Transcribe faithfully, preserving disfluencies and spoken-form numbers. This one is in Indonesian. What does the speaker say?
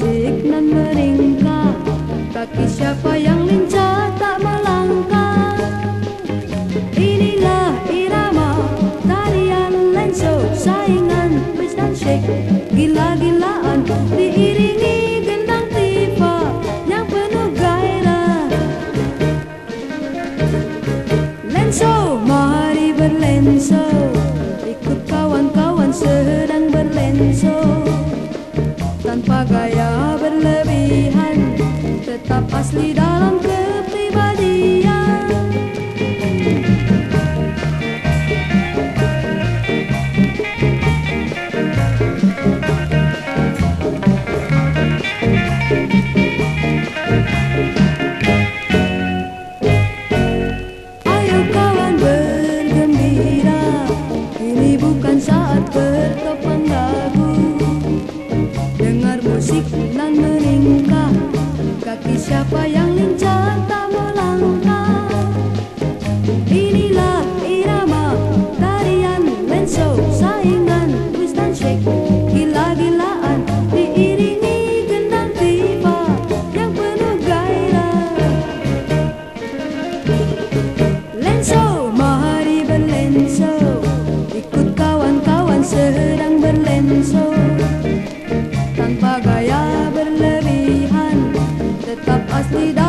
musik nan meringkah, kaki siapa yang lincah tak melangkah. Inilah irama tarian lenso, saingan twist dan shake, gila-gilaan diiringi gendang tifa yang penuh gairah. Lenso, mari berlenso, ikut kawan-kawan sedang berlenso. Tanpa gaya berlebihan, tetap asli dalam kepribadian. Ayo kawan bergembira, ini bukan saat bertopang dagu. Dengar musik nan meringkah, kaki siapa yang lincah tak melangkah. Inilah irama tarian lenso, saingan twist dan shake, gila-gilaan diiringi gendang tifa yang penuh gairah. Lenso, mari berlenso, ikut kawan-kawan sedang berlenso. Tanpa gaya berlebihan, tetap asli.